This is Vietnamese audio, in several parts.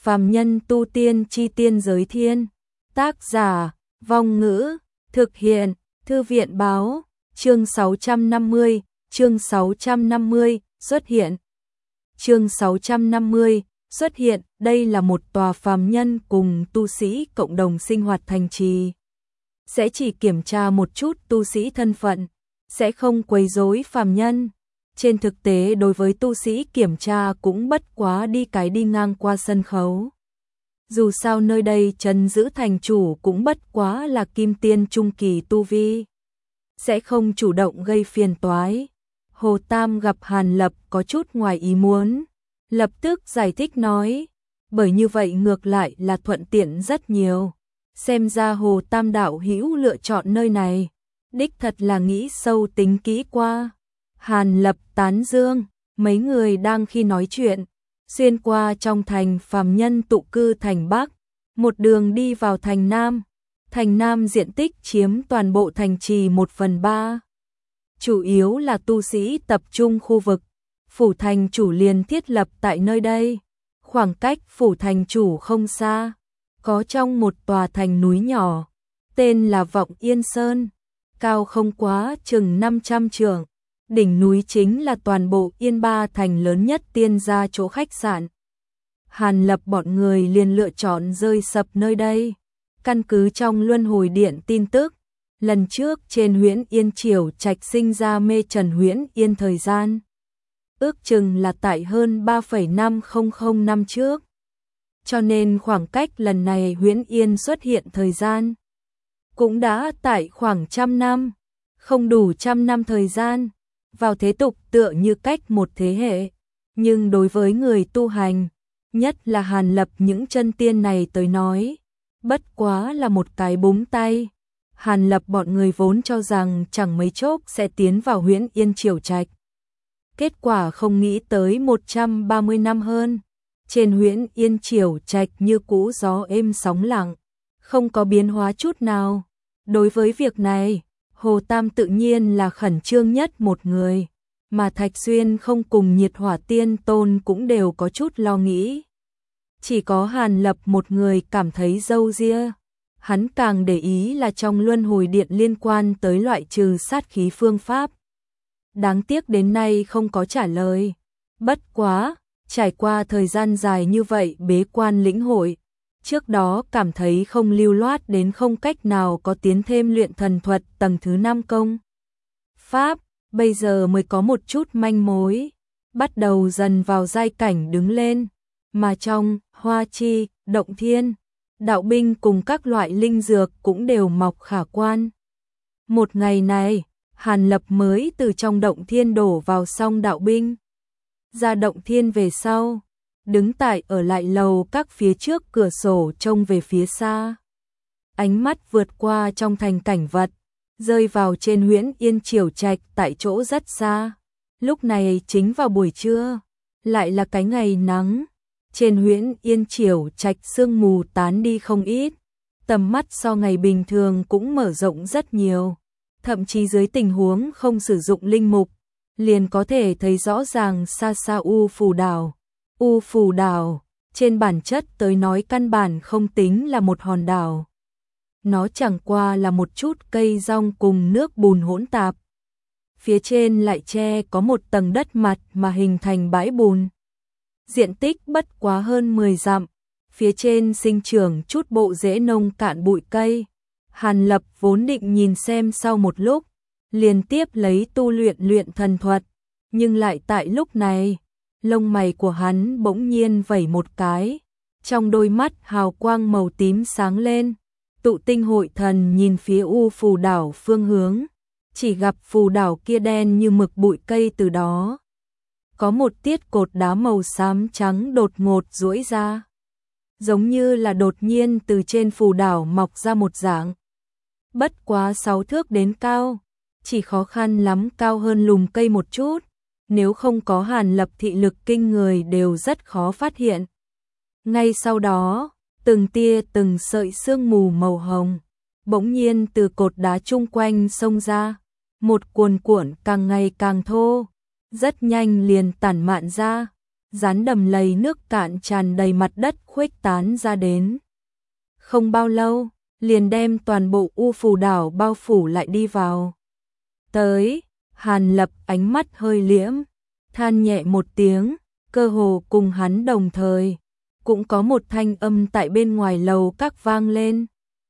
Phàm nhân tu tiên chi tiên giới thiên. Tác giả, Vong Ngữ, thực hiện, Thư viện báo, chương 650, xuất hiện. Chương 650, xuất hiện, đây là một tòa phàm nhân cùng tu sĩ cộng đồng sinh hoạt thành trì. Sẽ chỉ kiểm tra một chút tu sĩ thân phận, sẽ không quấy rối phàm nhân. Trên thực tế đối với tu sĩ kiểm tra cũng bất quá đi ngang qua sân khấu. Dù sao nơi đây trấn giữ thành chủ cũng bất quá là kim tiên trung kỳ tu vi, sẽ không chủ động gây phiền toái. Hồ Tam gặp Hàn Lập có chút ngoài ý muốn, lập tức giải thích nói, bởi như vậy ngược lại là thuận tiện rất nhiều. Xem ra Hồ Tam đạo hữu lựa chọn nơi này, đích thật là nghĩ sâu tính kỹ qua. Hàn Lập tán dương, mấy người đang khi nói chuyện, xuyên qua trong thành phàm nhân tụ cư thành Bắc, một đường đi vào thành Nam. Thành Nam diện tích chiếm toàn bộ thành trì 1/3. Chủ yếu là tu sĩ tập trung khu vực, phủ thành chủ liền thiết lập tại nơi đây. Khoảng cách phủ thành chủ không xa, có trong một tòa thành núi nhỏ, tên là Vọng Yên Sơn, cao không quá chừng 500 trượng. Đỉnh núi chính là toàn bộ Yên Ba thành lớn nhất tiên gia chỗ khách sạn. Hàn Lập bọn người liền lựa chọn rơi sập nơi đây. Căn cứ trong Luân Hồi Điện tin tức, lần trước trên Huyễn Yên Triều Trạch sinh ra mê trần Huyễn Yên thời gian, ước chừng là tại hơn 3,500 năm trước. Cho nên khoảng cách lần này Huyễn Yên xuất hiện thời gian cũng đã tại khoảng 100 năm, không đủ 100 năm thời gian. Vào thế tục tựa như cách một thế hệ, nhưng đối với người tu hành, nhất là Hàn Lập những chân tiên này tới nói, bất quá là một cái búng tay. Hàn Lập bọn người vốn cho rằng chẳng mấy chốc sẽ tiến vào Huyễn Yên Triều Trạch. Kết quả không nghĩ tới 130 năm hơn, trên Huyễn Yên Triều Trạch như cũ gió êm sóng lặng, không có biến hóa chút nào. Đối với việc này, Hồ Tam tự nhiên là khẩn trương nhất một người, mà Thạch Xuyên không cùng Nhiệt Hỏa Tiên Tôn cũng đều có chút lo nghĩ. Chỉ có Hàn Lập một người cảm thấy râu ria, hắn càng để ý là trong Luân Hồi Điện liên quan tới loại trừ sát khí phương pháp. Đáng tiếc đến nay không có trả lời. Bất quá, trải qua thời gian dài như vậy bế quan lĩnh hội, trước đó cảm thấy không lưu loát đến không cách nào có tiến thêm luyện thần thuật tầng thứ 5 công pháp, bây giờ mới có một chút manh mối, bắt đầu dần vào giai cảnh đứng lên, mà trong Hoa Chi, Động Thiên, đạo binh cùng các loại linh dược cũng đều mọc khả quan. Một ngày này, Hàn Lập mới từ trong Động Thiên đổ vào xong đạo binh. Ra Động Thiên về sau, đứng tại ở lại lầu các phía trước cửa sổ trông về phía xa. Ánh mắt vượt qua trong thành cảnh vật, rơi vào trên Huyễn Yên Triều Trạch tại chỗ rất xa. Lúc này chính vào buổi trưa, lại là cái ngày nắng. Trên Huyễn Yên Triều Trạch sương mù tán đi không ít, tầm mắt so ngày bình thường cũng mở rộng rất nhiều. Thậm chí dưới tình huống không sử dụng linh mục, liền có thể thấy rõ ràng xa xa U Phù Đảo. U Phù Đảo, trên bản chất tới nói căn bản không tính là một hòn đảo. Nó chẳng qua là một chút cây rong cùng nước bùn hỗn tạp. Phía trên lại che có một tầng đất mặt mà hình thành bãi bùn. Diện tích bất quá hơn 10 dặm, phía trên sinh trưởng chút bộ rễ nông cạn bụi cây. Hàn Lập vốn định nhìn xem sau một lúc, liền tiếp lấy tu luyện thần thuật, nhưng lại tại lúc này, lông mày của hắn bỗng nhiên vẩy một cái, trong đôi mắt hào quang màu tím sáng lên. Tụ tinh hội thần nhìn phía U Phù Đảo phương hướng, chỉ gặp phù đảo kia đen như mực bụi cây từ đó. Có một tiết cột đá màu xám trắng đột ngột duỗi ra, giống như là đột nhiên từ trên phù đảo mọc ra một dạng. Bất quá 6 thước đến cao, chỉ khó khăn lắm cao hơn lùm cây một chút, nếu không có Hàn Lập thị lực kinh người đều rất khó phát hiện. Ngay sau đó, từng tia từng sợi sương mù màu hồng bỗng nhiên từ cột đá chung quanh xông ra, một cuồn cuộn càng ngày càng thô, rất nhanh liền tản mạn ra, dán đầm lầy nước cạn tràn đầy mặt đất khuếch tán ra đến. Không bao lâu, liền đem toàn bộ U Phù đảo bao phủ lại đi vào. Tới, Hàn Lập ánh mắt hơi liễm, than nhẹ một tiếng, cơ hồ cùng hắn đồng thời, cũng có một thanh âm tại bên ngoài lầu các vang lên.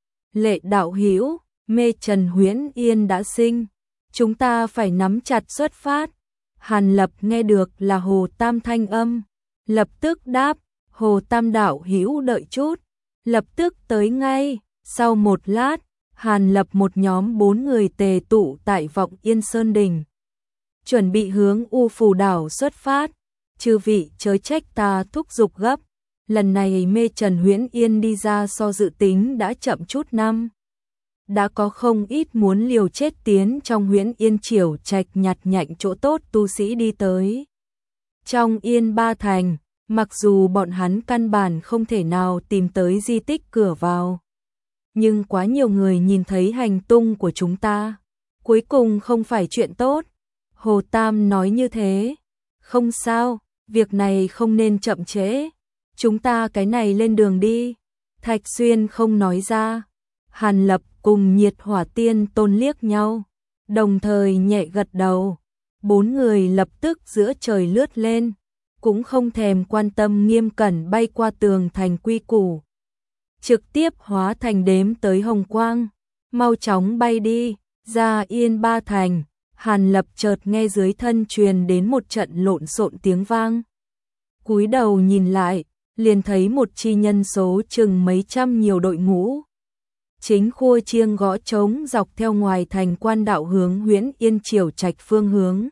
Lệ đạo hữu, Mê Trần Huyễn Yên đã sinh, chúng ta phải nắm chặt xuất phát. Hàn Lập nghe được là Hồ Tam thanh âm, lập tức đáp, Hồ Tam đạo hữu đợi chút, lập tức tới ngay. Sau một lát, Hàn Lập một nhóm 4 người tề tụ tại Vọng Yên Sơn Đỉnh, chuẩn bị hướng U Phù đảo xuất phát. Chư vị chớ trách ta thúc giục gấp, lần này Mê Trần Huyễn Yên đi ra so dự tính đã chậm chút năm. Đã có không ít muốn liều chết tiến trong Huyễn Yên Triểu Trạch nhặt nhạnh chỗ tốt tu sĩ đi tới. Trong Yên Ba Thành, mặc dù bọn hắn căn bản không thể nào tìm tới di tích cửa vào, nhưng quá nhiều người nhìn thấy hành tung của chúng ta, cuối cùng không phải chuyện tốt. Hồ Tam nói như thế, không sao, việc này không nên chậm trễ, chúng ta cái này lên đường đi. Thạch Xuyên không nói ra. Hàn Lập cùng Nhiệt Hỏa Tiên Tôn liếc nhau, đồng thời nhẹ gật đầu. 4 người lập tức giữa trời lướt lên, cũng không thèm quan tâm nghiêm cẩn bay qua tường thành quy củ, trực tiếp hóa thành đếm tới hồng quang, mau chóng bay đi, ra Yên Ba Thành. Hàn Lập chợt nghe dưới thân truyền đến một trận lộn xộn tiếng vang. Cúi đầu nhìn lại, liền thấy một chi nhân số chừng mấy trăm nhiều đội ngũ. Chính khua chiêng gõ trống dọc theo ngoài thành quan đạo hướng Huyễn Yên Triểu Trạch phương hướng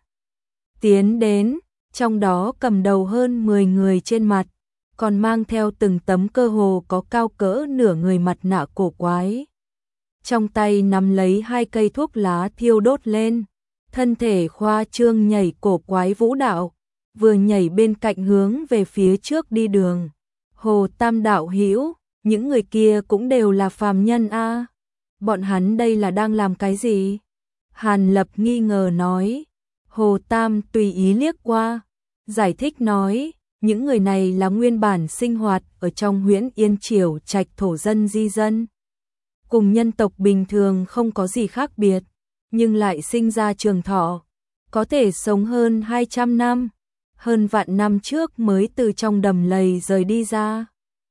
tiến đến, trong đó cầm đầu hơn 10 người trên mặt, còn mang theo từng tấm cơ hồ có cao cỡ nửa người mặt nạ cổ quái. Trong tay nắm lấy 2 cây thuốc lá thiêu đốt lên, thân thể khoa trương nhảy cổ quái vũ đạo, vừa nhảy bên cạnh hướng về phía trước đi đường. Hồ Tam đạo hữu, những người kia cũng đều là phàm nhân a, bọn hắn đây là đang làm cái gì? Hàn Lập nghi ngờ nói. Hồ Tam tùy ý liếc qua, giải thích nói, những người này là nguyên bản sinh hoạt ở trong Huyễn Yên Triểu Trạch thổ dân di dân, cùng nhân tộc bình thường không có gì khác biệt, nhưng lại sinh ra trường thọ, có thể sống hơn 200 năm, hơn vạn năm trước mới từ trong đầm lầy rời đi ra.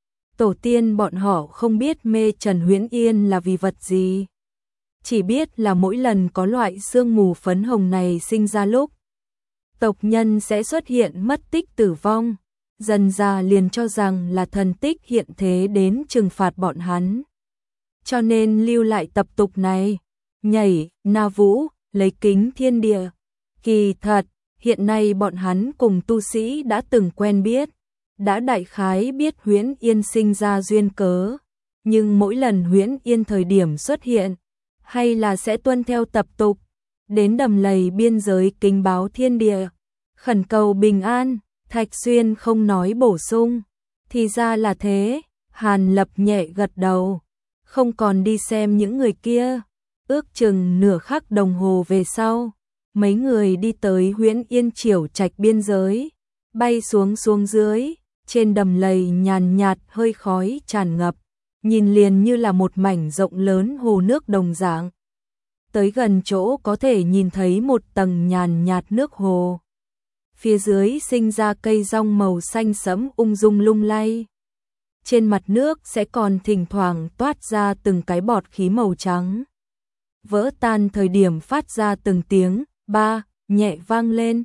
Tổ tiên bọn họ không biết Mê Trần Huyễn Yên là vì vật gì, chỉ biết là mỗi lần có loại sương mù phấn hồng này sinh ra lúc, tộc nhân sẽ xuất hiện mất tích tử vong, dần ra liền cho rằng là thần tích hiện thế đến trừng phạt bọn hắn. Cho nên lưu lại tập tục này, nhảy, na vũ, lấy kính thiên địa. Kỳ thật, hiện nay bọn hắn cùng tu sĩ đã từng quen biết, đã đại khái biết Huyễn Yên sinh ra duyên cớ, nhưng mỗi lần Huyễn Yên thời điểm xuất hiện, hay là sẽ tuân theo tập tục, đến đầm lầy biên giới kính báo thiên địa, khẩn cầu bình an. Thạch Xuyên không nói bổ sung, thì ra là thế. Hàn Lập nhẹ gật đầu, không còn đi xem những người kia. Ước chừng nửa khắc đồng hồ về sau, mấy người đi tới Huyễn Yên Triểu Trạch biên giới, bay xuống dưới, trên đầm lầy nhàn nhạt hơi khói tràn ngập, nhìn liền như là một mảnh rộng lớn hồ nước đồng dạng. Tới gần chỗ có thể nhìn thấy một tầng nhàn nhạt nước hồ. Phía dưới sinh ra cây rong màu xanh sẫm ung dung lung lay. Trên mặt nước sẽ còn thỉnh thoảng toát ra từng cái bọt khí màu trắng. Vỡ tan thời điểm phát ra từng tiếng ba nhẹ vang lên.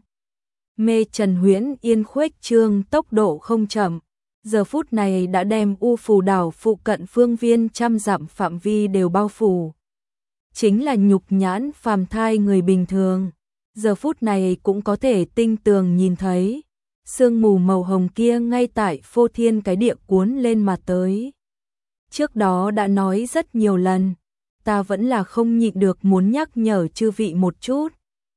Mê Trần Huyễn Yên khuếch trương tốc độ không chậm, giờ phút này đã đem U Phù đảo phụ cận phương viên trăm dặm phạm vi đều bao phủ. Chính là nhục nhãn phàm thai người bình thường, giờ phút này cũng có thể tinh tường nhìn thấy. Sương mù màu hồng kia ngay tại phô thiên cái địa cuốn lên mà tới. Trước đó đã nói rất nhiều lần, ta vẫn là không nhịn được muốn nhắc nhở chư vị một chút.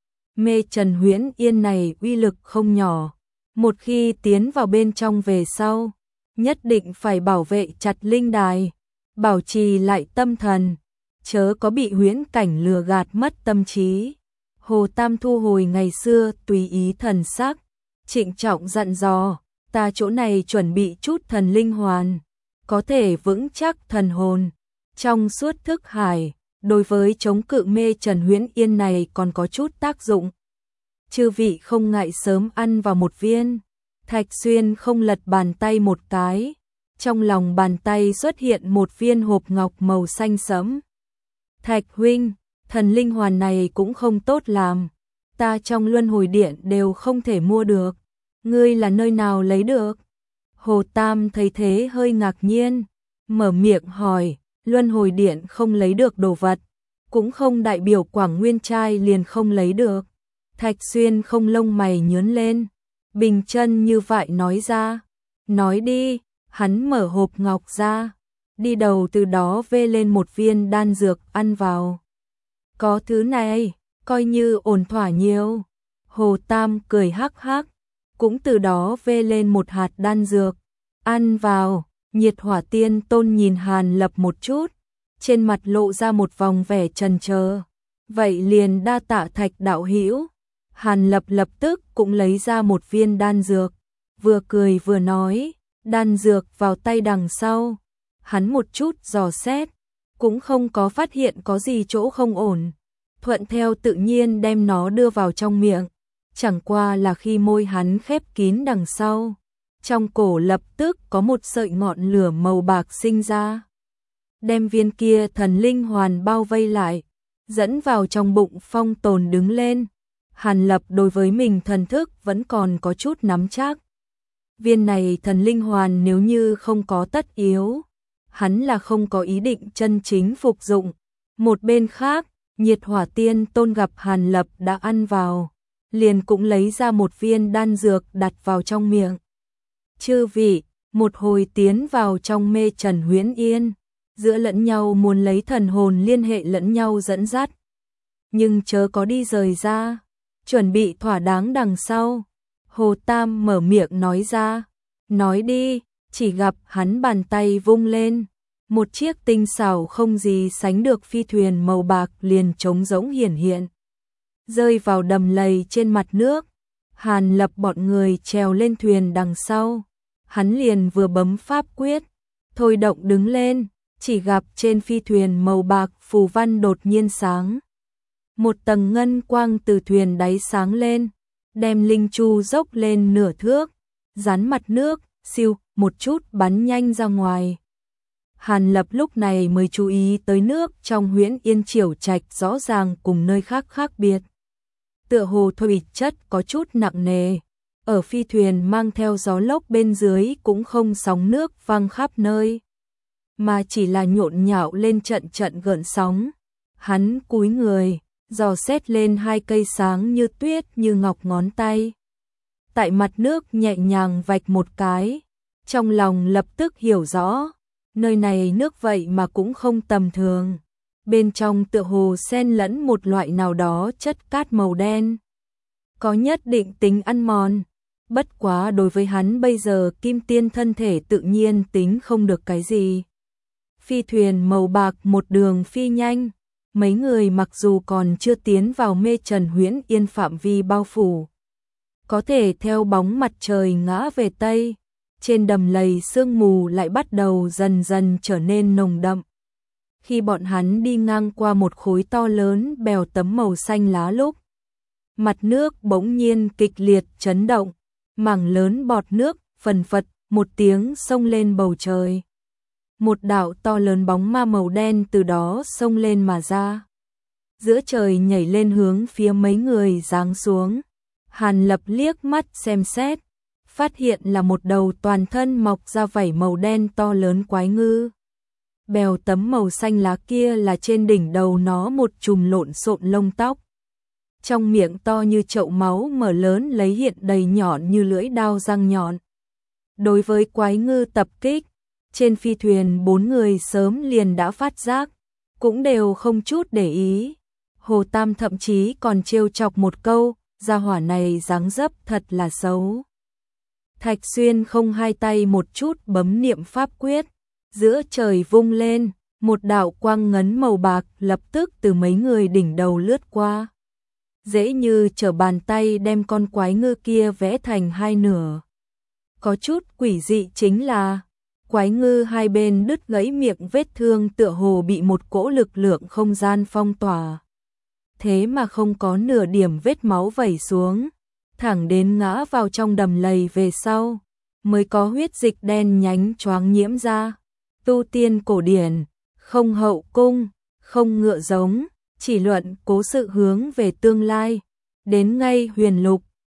Mê Trần Huyễn Yên này uy lực không nhỏ, một khi tiến vào bên trong về sau, nhất định phải bảo vệ chặt linh đài, bảo trì lại tâm thần, chớ có bị huyễn cảnh lừa gạt mất tâm trí. Hồ Tam thu hồi ngày xưa tùy ý thần sắc, trịnh trọng dặn dò, ta chỗ này chuẩn bị chút thần linh hoàn, có thể vững chắc thần hồn. Trong suốt thức hải, đối với chống cự mê Trần Huyễn Yên này còn có chút tác dụng. Chư vị không ngại sớm ăn vào một viên. Thạch Xuyên không lật bàn tay một cái, trong lòng bàn tay xuất hiện một viên hộp ngọc màu xanh sẫm. Thạch huynh, thần linh hoàn này cũng không tốt làm, ta trong luân hồi điện đều không thể mua được, ngươi là nơi nào lấy được? Hồ Tam thấy thế hơi ngạc nhiên, mở miệng hỏi, luân hồi điện không lấy được đồ vật, cũng không đại biểu Quảng Nguyên trai liền không lấy được. Thạch Xuyên không lông mày nhướng lên, bình chân như vậy nói ra, nói đi. Hắn mở hộp ngọc ra, đi đầu từ đó vê lên một viên đan dược ăn vào. Có thứ này, coi như ổn thỏa nhiều. Hồ Tam cười hắc hắc, cũng từ đó vê lên một hạt đan dược, ăn vào. Nhiệt Hỏa Tiên Tôn nhìn Hàn Lập một chút, trên mặt lộ ra một vòng vẻ chần chờ. Vậy liền đa tạ Thạch đạo hữu. Hàn Lập lập tức cũng lấy ra một viên đan dược, vừa cười vừa nói, đan dược vào tay đằng sau. Hắn một chút dò xét, cũng không có phát hiện có gì chỗ không ổn, thuận theo tự nhiên đem nó đưa vào trong miệng. Chẳng qua là khi môi hắn khép kín đằng sau, trong cổ lập tức có một sợi ngọn lửa màu bạc sinh ra, đem viên kia thần linh hoàn bao vây lại, dẫn vào trong bụng Phong Tồn đứng lên. Hàn Lập đối với mình thần thức vẫn còn có chút nắm chắc. Viên này thần linh hoàn nếu như không có tất yếu, hắn là không có ý định chân chính phục dụng. Một bên khác, Nhiệt Hỏa Tiên Tôn gặp Hàn Lập đã ăn vào, liền cũng lấy ra một viên đan dược đặt vào trong miệng. Chư vị, một hồi tiến vào trong mê Trần Huyễn Yên, giữa lẫn nhau muốn lấy thần hồn liên hệ lẫn nhau dẫn dắt. Nhưng chớ có đi rời ra, chuẩn bị thỏa đáng đằng sau. Hồ Tam mở miệng nói ra, nói đi. Chỉ gặp hắn bàn tay vung lên, một chiếc tinh xảo không gì sánh được phi thuyền màu bạc liền trống rỗng hiển hiện, rơi vào đầm lầy trên mặt nước. Hàn Lập bọn người trèo lên thuyền đằng sau, hắn liền vừa bấm pháp quyết, thôi động đứng lên, chỉ gặp trên phi thuyền màu bạc phù văn đột nhiên sáng. Một tầng ngân quang từ thuyền đáy sáng lên, đem linh chu dốc lên nửa thước, dán mặt nước, siêu, một chút bắn nhanh ra ngoài. Hàn Lập lúc này mới chú ý tới nước trong Huyễn Yên Triểu Trạch rõ ràng cùng nơi khác khác biệt. Tựa hồ thủy chất có chút nặng nề, ở phi thuyền mang theo gió lốc bên dưới cũng không sóng nước vang khắp nơi, mà chỉ là nhộn nhạo lên trận trận gợn sóng. Hắn cúi người, dò xét lên hai cây sáng như tuyết như ngọc ngón tay. Tại mặt nước nhẹ nhàng vạch một cái, trong lòng lập tức hiểu rõ, nơi này nước vậy mà cũng không tầm thường. Bên trong tựa hồ xen lẫn một loại nào đó chất cát màu đen, có nhất định tính ăn mòn. Bất quá đối với hắn bây giờ kim tiên thân thể tự nhiên tính không được cái gì. Phi thuyền màu bạc một đường phi nhanh, mấy người mặc dù còn chưa tiến vào mê Trần Huyễn Yên phạm vi bao phủ, có thể theo bóng mặt trời ngã về Tây, trên đầm lầy sương mù lại bắt đầu dần dần trở nên nồng đậm. Khi bọn hắn đi ngang qua một khối to lớn bèo tấm màu xanh lá lúc, mặt nước bỗng nhiên kịch liệt chấn động, mảng lớn bọt nước phần phật một tiếng xông lên bầu trời. Một đạo to lớn bóng ma màu đen từ đó xông lên mà ra, giữa trời nhảy lên hướng phía mấy người giáng xuống. Hàn Lập liếc mắt xem xét, phát hiện là một đầu toàn thân mọc ra vảy màu đen to lớn quái ngư. Bèo tấm màu xanh lá kia là trên đỉnh đầu nó một chùm lộn xộn lông tóc. Trong miệng to như chậu máu mở lớn lấy hiện đầy nhọn như lưỡi đao răng nhọn. Đối với quái ngư tập kích, trên phi thuyền 4 người sớm liền đã phát giác, cũng đều không chút để ý. Hồ Tam thậm chí còn trêu chọc một câu, gia hỏa này dáng dấp thật là xấu. Thạch Xuyên không hai tay một chút bấm niệm pháp quyết, giữa trời vung lên, một đạo quang ngấn màu bạc lập tức từ mấy người đỉnh đầu lướt qua, dễ như trở bàn tay đem con quái ngư kia vẽ thành hai nửa. có chút quỷ dị chính là quái ngư hai bên đứt gãy miệng vết thương tựa hồ bị một cỗ lực lượng không gian phong tỏa. Thế mà không có nửa điểm vết máu vẩy xuống, thẳng đến ngã vào trong đầm lầy về sau, mới có huyết dịch đen nhánh choáng nhiễm ra. Tu tiên cổ điển, không hậu cung, không ngựa giống, chỉ luận cố sự hướng về tương lai. Đến ngay huyền lục,